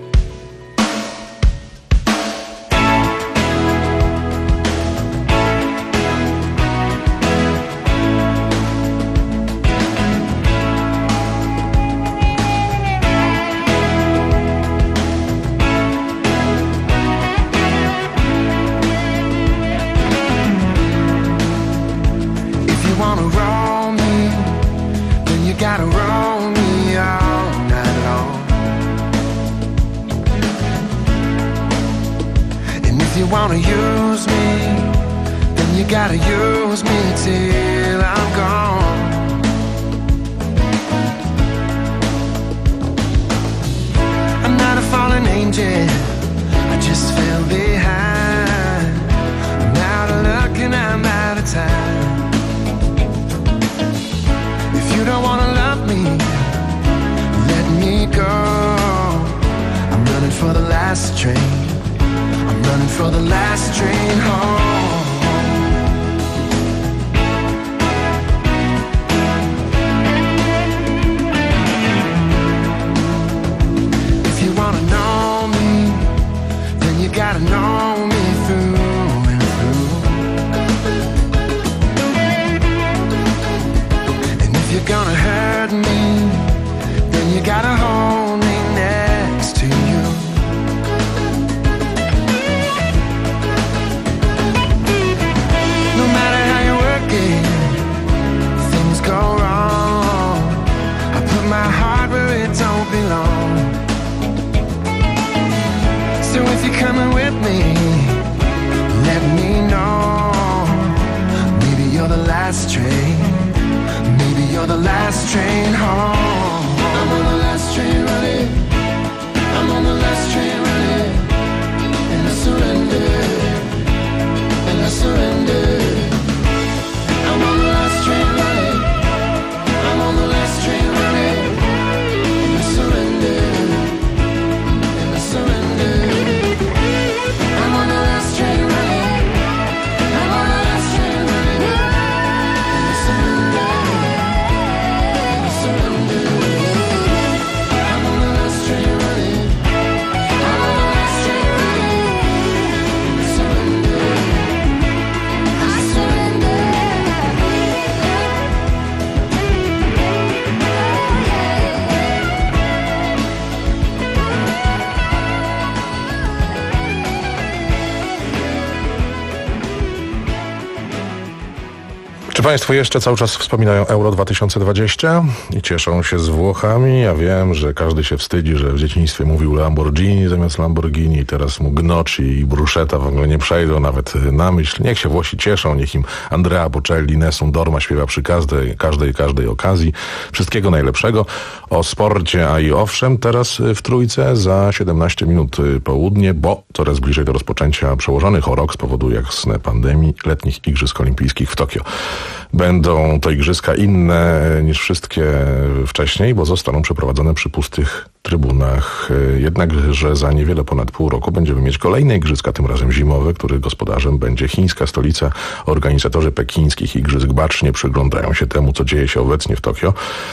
[SPEAKER 20] Czy Państwo jeszcze cały czas wspominają Euro dwa tysiące dwadzieścia i cieszą się z Włochami? Ja wiem, że każdy się wstydzi, że w dzieciństwie mówił Lamborghini zamiast Lamborghini, teraz mu Gnocchi i Bruschetta w ogóle nie przejdą nawet na myśl. Niech się Włosi cieszą, niech im Andrea Bocelli, Nessun Dorma śpiewa przy każdej, każdej, każdej okazji. Wszystkiego najlepszego. O sporcie, a i owszem, teraz w Trójce za siedemnaście minut południe, bo coraz bliżej do rozpoczęcia przełożonych o rok z powodu jasne pandemii letnich Igrzysk Olimpijskich w Tokio. Będą to igrzyska inne niż wszystkie wcześniej, bo zostaną przeprowadzone przy pustych trybunach. Jednakże za niewiele ponad pół roku będziemy mieć kolejne igrzyska, tym razem zimowe, których gospodarzem będzie chińska stolica. Organizatorzy pekińskich igrzysk bacznie przyglądają się temu, co dzieje się obecnie w Tokio,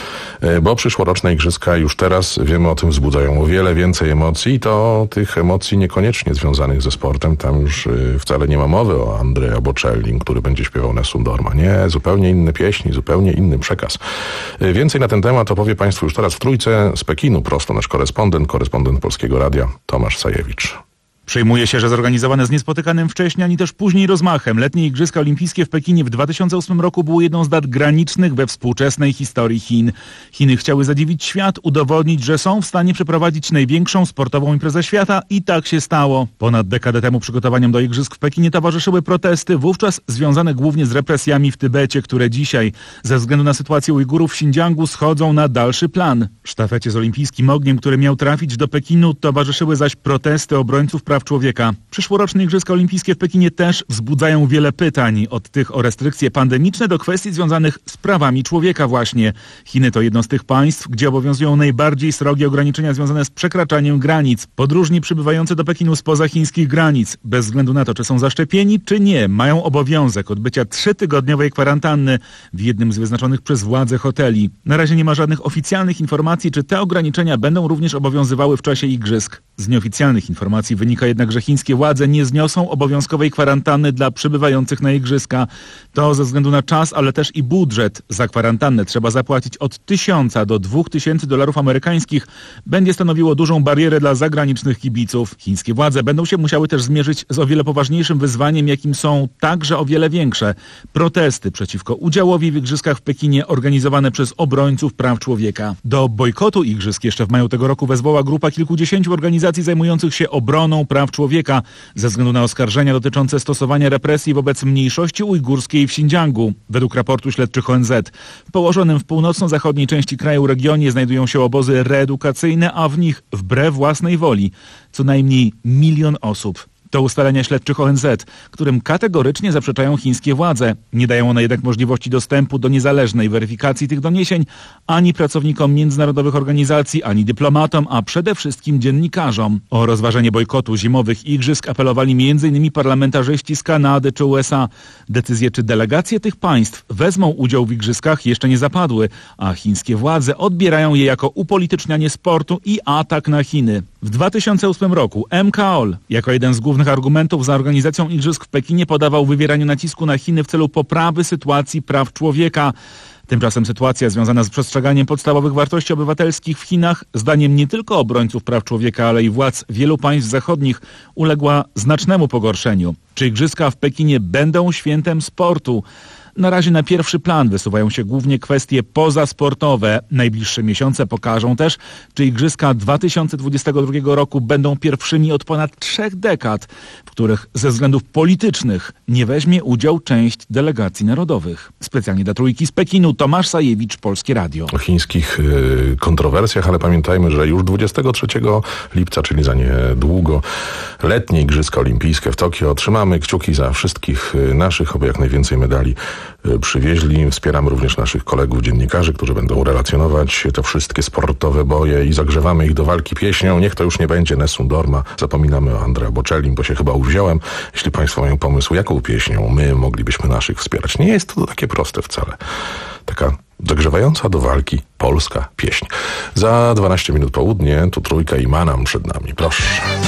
[SPEAKER 20] bo przyszłoroczne igrzyska już teraz, wiemy o tym, wzbudzają o wiele więcej emocji i to tych emocji niekoniecznie związanych ze sportem. Tam już wcale nie ma mowy o Andrea Bocellim, który będzie śpiewał Nessun Dorma. Nie, zupełnie inne pieśni, zupełnie inny przekaz. Więcej na ten temat opowie Państwu już teraz w Trójce z Pekinu prosto nasz korespondent, korespondent Polskiego Radia Tomasz Sajewicz.
[SPEAKER 3] Przejmuje się, że zorganizowane z niespotykanym wcześniej ani też później rozmachem letnie Igrzyska Olimpijskie w Pekinie w dwa tysiące ósmym roku były jedną z dat granicznych we współczesnej historii Chin. Chiny chciały zadziwić świat, udowodnić, że są w stanie przeprowadzić największą sportową imprezę świata i tak się stało. Ponad dekadę temu przygotowaniom do Igrzysk w Pekinie towarzyszyły protesty, wówczas związane głównie z represjami w Tybecie, które dzisiaj ze względu na sytuację Ujgurów w Xinjiangu schodzą na dalszy plan. Sztafecie z olimpijskim ogniem, który miał trafić do Pekinu, towarzyszyły zaś protesty obrońców praw człowieka. Przyszłoroczne Igrzyska Olimpijskie w Pekinie też wzbudzają wiele pytań, od tych o restrykcje pandemiczne do kwestii związanych z prawami człowieka właśnie. Chiny to jedno z tych państw, gdzie obowiązują najbardziej srogie ograniczenia związane z przekraczaniem granic. Podróżni przybywający do Pekinu spoza chińskich granic, bez względu na to, czy są zaszczepieni, czy nie, mają obowiązek odbycia trzytygodniowej kwarantanny w jednym z wyznaczonych przez władze hoteli. Na razie nie ma żadnych oficjalnych informacji, czy te ograniczenia będą również obowiązywały w czasie Igrzysk. Z nieoficjalnych informacji wynika jednak, że chińskie władze nie zniosą obowiązkowej kwarantanny dla przybywających na Igrzyska. To ze względu na czas, ale też i budżet. Za kwarantannę trzeba zapłacić od tysiąca do dwóch tysięcy dolarów amerykańskich. Będzie stanowiło dużą barierę dla zagranicznych kibiców. Chińskie władze będą się musiały też zmierzyć z o wiele poważniejszym wyzwaniem, jakim są także o wiele większe protesty przeciwko udziałowi w Igrzyskach w Pekinie organizowane przez obrońców praw człowieka. Do bojkotu Igrzysk jeszcze w maju tego roku wezwała grupa kilkudziesięciu organizacji zajmujących się obroną praw człowieka ze względu na oskarżenia dotyczące stosowania represji wobec mniejszości ujgurskiej w Xinjiangu. Według raportu śledczych O N Z w położonym w północno-zachodniej części kraju regionie znajdują się obozy reedukacyjne, a w nich wbrew własnej woli co najmniej milion osób. To ustalenia śledczych O N Z, którym kategorycznie zaprzeczają chińskie władze. Nie dają one jednak możliwości dostępu do niezależnej weryfikacji tych doniesień ani pracownikom międzynarodowych organizacji, ani dyplomatom, a przede wszystkim dziennikarzom. O rozważenie bojkotu zimowych igrzysk apelowali między innymi parlamentarzyści z Kanady czy U S A. Decyzje, czy delegacje tych państw wezmą udział w igrzyskach, jeszcze nie zapadły, a chińskie władze odbierają je jako upolitycznianie sportu i atak na Chiny. W dwa tysiące ósmym roku M K O L jako jeden z głównych argumentów za organizacją Igrzysk w Pekinie podawał wywieraniu nacisku na Chiny w celu poprawy sytuacji praw człowieka. Tymczasem sytuacja związana z przestrzeganiem podstawowych wartości obywatelskich w Chinach, zdaniem nie tylko obrońców praw człowieka, ale i władz wielu państw zachodnich, uległa znacznemu pogorszeniu. Czy Igrzyska w Pekinie będą świętem sportu? Na razie na pierwszy plan wysuwają się głównie kwestie pozasportowe. Najbliższe miesiące pokażą też, czy Igrzyska dwa tysiące dwudziestego drugiego roku będą pierwszymi od ponad trzech dekad, w których ze względów politycznych nie weźmie udział część delegacji narodowych. Specjalnie dla Trójki z Pekinu, Tomasz Sajewicz, Polskie Radio.
[SPEAKER 20] O chińskich y, kontrowersjach, ale pamiętajmy, że już dwudziestego trzeciego lipca, czyli za niedługo, letnie Igrzyska Olimpijskie w Tokio. Trzymamy kciuki za wszystkich y, naszych, aby jak najwięcej medali przywieźli. Wspieramy również naszych kolegów dziennikarzy, którzy będą relacjonować te wszystkie sportowe boje i zagrzewamy ich do walki pieśnią. Niech to już nie będzie Nessun Dorma. Zapominamy o Andrea Bocellim, bo się chyba uwziąłem. Jeśli Państwo mają pomysł, jaką pieśnią my moglibyśmy naszych wspierać. Nie jest to takie proste wcale. Taka zagrzewająca do walki polska pieśń. Za dwanaście minut południe tu Trójka i Manam przed nami. Proszę.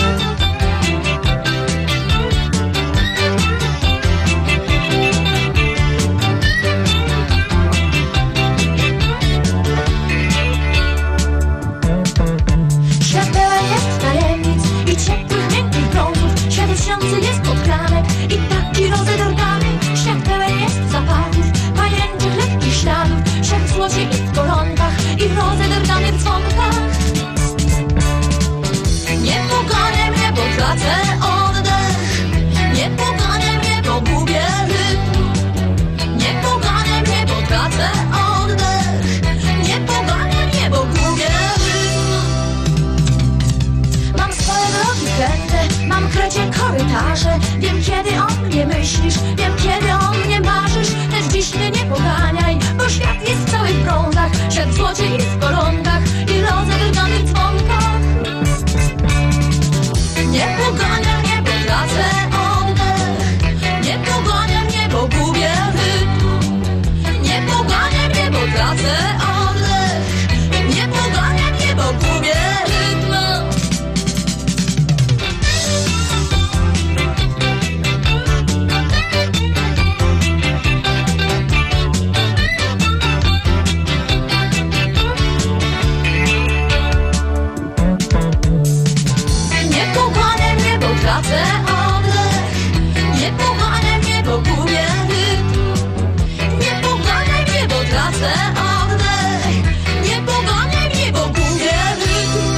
[SPEAKER 10] Jest podkranek i taki rozedorgany. Świat pełen jest zapachów, pajęczych lekkich śladów. Wszak w złocie i w koronkach i w rozedorganych dzwonkach. Nie pogonię mnie tracę oddech. Nie poganiam, nie pogubię rytmu. Nie poganiam, nie potracę oddech. Nie poganiam, nie pogubię rytmu. Nie poganiam, nie potracę oddech. Nie poganiam, nie pogubię rytmu.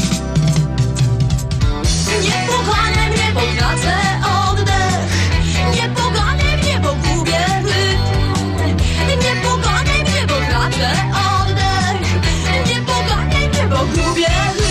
[SPEAKER 10] Nie poganiam, nie potracę oddech. Nie poganiam, nie pogubię rytmu. Nie poganiam, nie potracę oddech. Nie poganiam, nie pogubię rytmu.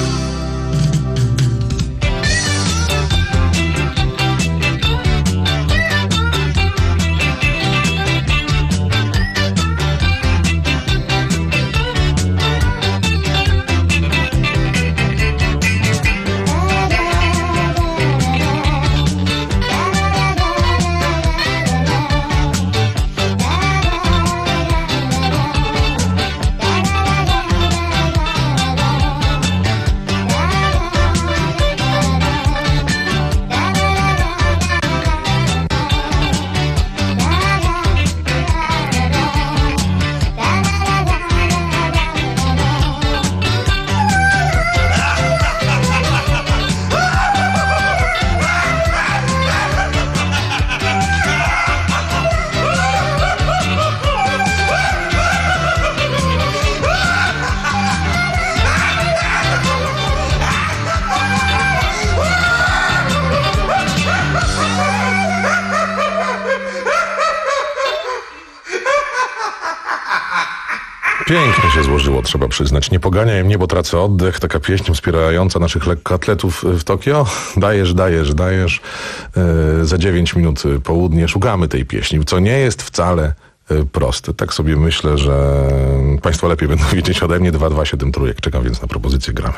[SPEAKER 20] Pięknie się złożyło, trzeba przyznać. Nie poganiaj mnie, bo tracę oddech. Taka pieśń wspierająca naszych lekkoatletów w Tokio. Dajesz, dajesz, dajesz. Yy, za dziewięć minut południe szukamy tej pieśni, co nie jest wcale yy, proste. Tak sobie myślę, że Państwo lepiej będą wiedzieć ode mnie. dwa dwa siedem trójek. Czekam więc na propozycję, gramy.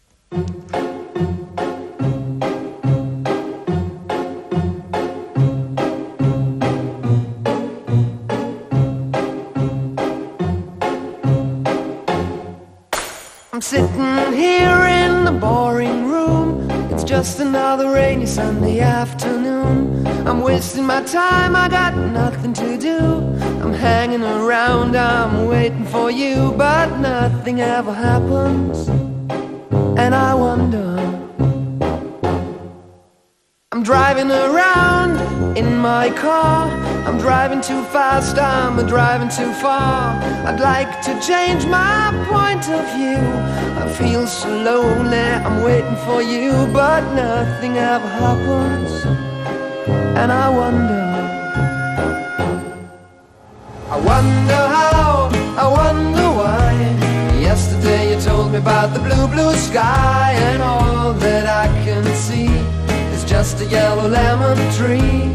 [SPEAKER 7] I'm sitting here in the boring room. It's just another rainy Sunday afternoon. I'm wasting my time, I got nothing to do. I'm hanging around, I'm waiting for you, but nothing ever happens. And I wonder, I'm driving around in my car. I'm driving too fast, I'm driving too far. I'd like to change my point of view. I feel so lonely, I'm waiting for you, but nothing ever happens. And I wonder, I wonder how, I wonder why. Yesterday you told me about the blue, blue sky, and all that I can see is just a yellow lemon tree.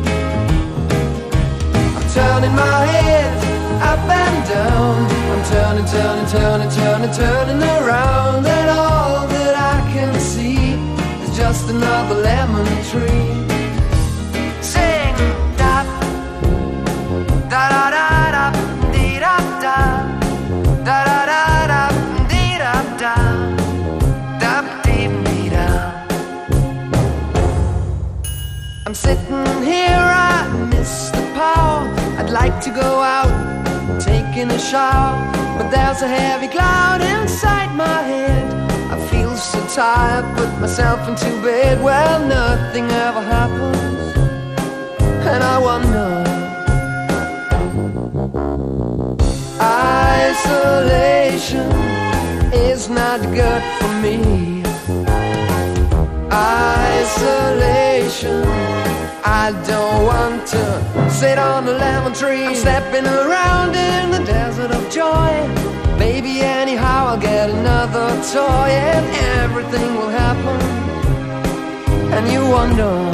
[SPEAKER 7] Turning my head up and down. I'm turning, turning, turning, turning, turning around. And all that I can see is just another lemon tree. Sing da da da da da dee da da da da da da dee da da da dee dee da. I'm sitting here, I miss the power. I'd like to go out, taking a shower, but there's a heavy cloud inside my head. I feel so tired, put myself into bed. Well, nothing ever happens, and I wonder, isolation is not good for me. Isolation, I don't want to sit on a lemon tree. I'm stepping around in the desert of joy. Maybe anyhow I'll get another toy, and everything will happen. And you wonder,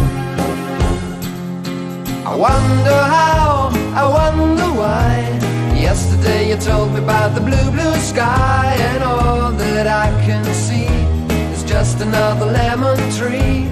[SPEAKER 7] I wonder how, I wonder why. Yesterday you told me about the blue, blue sky, and all that I can see is just another lemon tree.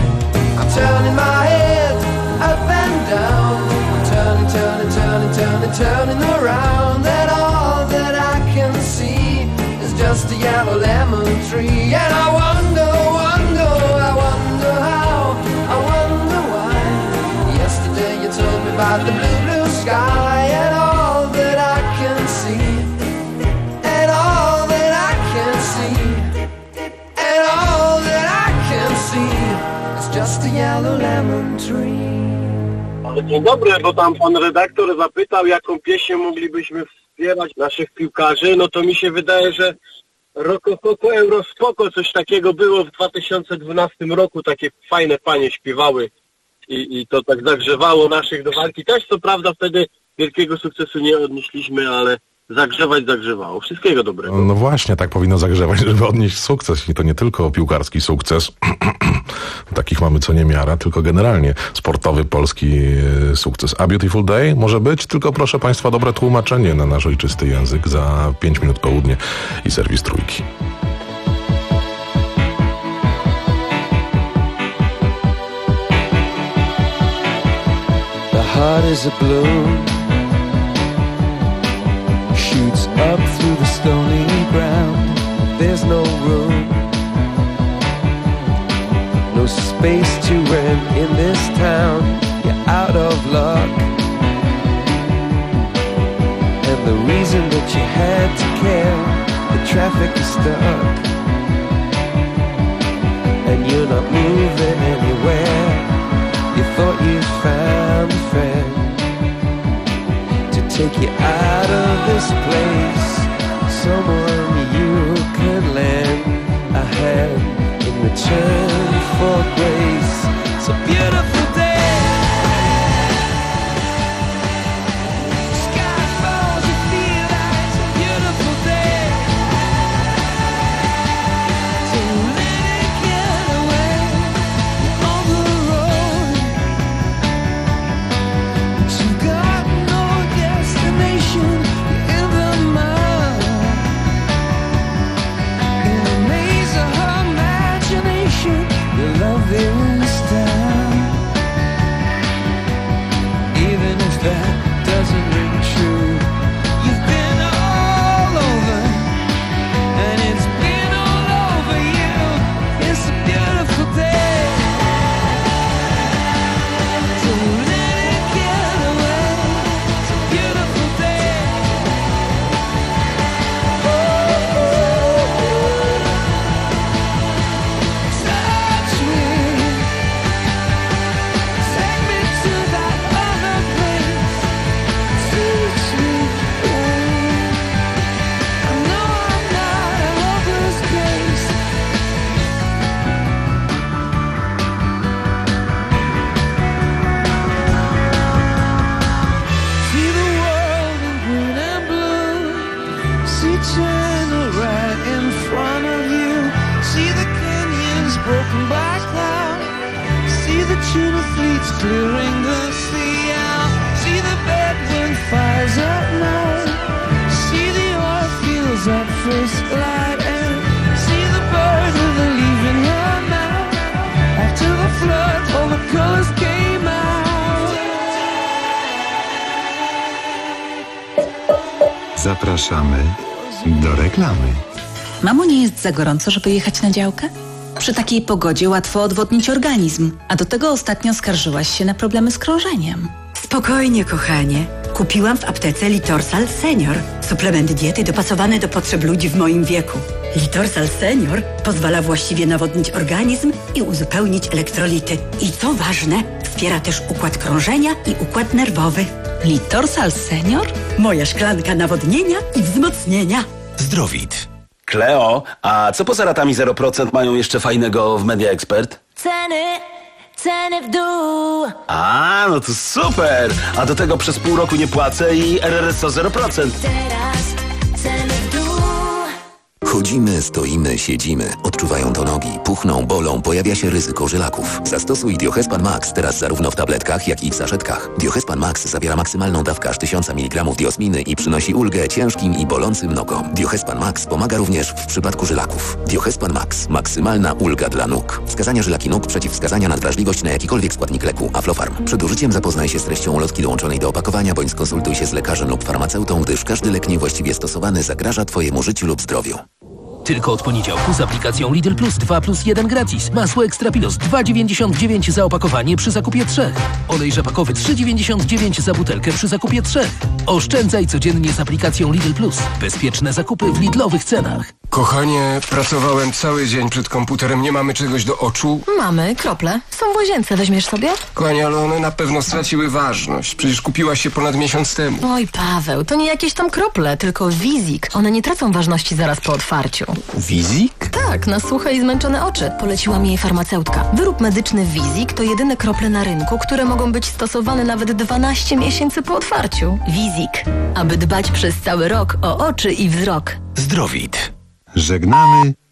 [SPEAKER 7] I'm turning my head up and down. I'm turning, turning, turning, turning, turning, turning around, and all that I can see is just a yellow lemon tree. And I wonder, wonder, I wonder how, I wonder why. Yesterday you told me about the blue, blue sky, and all that I can see, and all that I can see, and all that I can see is just a yellow lemon tree.
[SPEAKER 1] Dzień dobry, bo tam pan redaktor zapytał, jaką pieśń moglibyśmy wspierać naszych piłkarzy. No to mi się wydaje, że Rokoko Eurospoko, coś takiego było w dwa tysiące dwunastym roku, takie fajne panie śpiewały i, i to tak zagrzewało naszych do walki. Też co prawda wtedy wielkiego sukcesu nie odnieśliśmy, ale zagrzewać zagrzewało. Wszystkiego dobrego.
[SPEAKER 20] No właśnie, tak powinno zagrzewać, żeby odnieść sukces. I to nie tylko piłkarski sukces, takich mamy co niemiara, tylko generalnie sportowy polski sukces. A Beautiful Day może być, tylko proszę Państwa dobre tłumaczenie na nasz ojczysty język za pięć minut południe i serwis Trójki.
[SPEAKER 9] The heart is a balloon, shoots up through the stony ground. There's no room, no space to rent in this town. You're out of luck, and the reason that you had to care, the traffic is stuck, and you're not moving anywhere. You thought you found a friend to take you out of this place, someone you can lend a hand in return for grace. It's a beautiful day. Sky falls, you feel like it's a beautiful day. So let it get away on the road. But you got no destination, you're in the mud, in the maze of her imagination. Your love is down, even if that doesn't ring true. You've been all over, and it's been all over you. It's a beautiful day, so let it get away. It's a beautiful day. Touch me, take me to that other place. Teach me, yeah. I know I'm not a hopeless case. See the world in green and blue. See Channel right in front of you. See the canyons broken by cloud. See the tuna fleets clearing the sea out. See the bedroom fires at night. See the oil fields at first light. And see the bird with a leaf in her mouth. After the flood, all the colors came out.
[SPEAKER 2] Zapraszamy do reklamy.
[SPEAKER 11] Mamo, nie jest za gorąco, żeby jechać na działkę? Przy takiej pogodzie łatwo odwodnić organizm, a do tego ostatnio skarżyłaś się na problemy z krążeniem.
[SPEAKER 12] Spokojnie, kochanie. Kupiłam w aptece Litorsal Senior. Suplement diety dopasowany do potrzeb ludzi w moim wieku. Litorsal Senior pozwala właściwie nawodnić organizm i uzupełnić elektrolity. I co ważne, wspiera też układ krążenia i układ nerwowy.
[SPEAKER 11] Litorsal Senior?
[SPEAKER 12] Moja szklanka nawodnienia i wzmocnienia.
[SPEAKER 23] Zdrowit. Kleo, a co poza ratami zero procent mają jeszcze fajnego w Media Expert?
[SPEAKER 10] Ceny, ceny w dół.
[SPEAKER 23] A, no to super! A do tego przez pół roku nie płacę i R R S O zero procent.
[SPEAKER 10] Teraz ceny w dół.
[SPEAKER 24] Chodzimy, stoimy, siedzimy. Od
[SPEAKER 13] odczuwają to nogi, puchną, bolą, pojawia się ryzyko żylaków. Zastosuj Diohespan Max teraz zarówno w tabletkach, jak i w saszetkach. Diohespan Max zawiera maksymalną dawkę aż tysiąc miligramów diosminy i przynosi ulgę ciężkim i bolącym nogom. Diohespan Max pomaga również w przypadku żylaków. Diohespan Max. Maksymalna ulga dla nóg. Wskazania żylaki nóg, przeciwwskazania na wrażliwość na jakikolwiek składnik leku. Aflofarm. Przed użyciem zapoznaj się z treścią ulotki dołączonej do opakowania, bądź skonsultuj się z lekarzem lub farmaceutą, gdyż każdy lek niewłaściwie stosowany zagraża Twojemu życiu lub zdrowiu.
[SPEAKER 19] Tylko od poniedziałku z aplikacją Lidl Plus dwa plus jeden gratis. Masło Extra Pilos dwa dziewięćdziesiąt dziewięć za opakowanie przy zakupie trzech. Olej rzepakowy trzy dziewięćdziesiąt dziewięć za butelkę przy zakupie trzech. Oszczędzaj codziennie z aplikacją Lidl Plus. Bezpieczne zakupy w Lidlowych cenach.
[SPEAKER 14] Kochanie, pracowałem cały dzień przed komputerem, nie mamy czegoś do oczu?
[SPEAKER 16] Mamy, krople. Są w łazience, weźmiesz sobie?
[SPEAKER 14] Kochanie, ale one na pewno straciły ważność. Przecież kupiłaś się ponad miesiąc temu.
[SPEAKER 16] Oj, Paweł, to nie jakieś tam krople, tylko Wizik. One nie tracą ważności zaraz po otwarciu.
[SPEAKER 14] Wizik?
[SPEAKER 16] Tak, na suche i zmęczone oczy. Poleciła mi jej farmaceutka. Wyrób medyczny Wizik to jedyne krople na rynku, które mogą być stosowane nawet dwanaście miesięcy po otwarciu. Wizik. Aby dbać przez cały rok o oczy i wzrok.
[SPEAKER 23] Zdrowit.
[SPEAKER 2] Żegnamy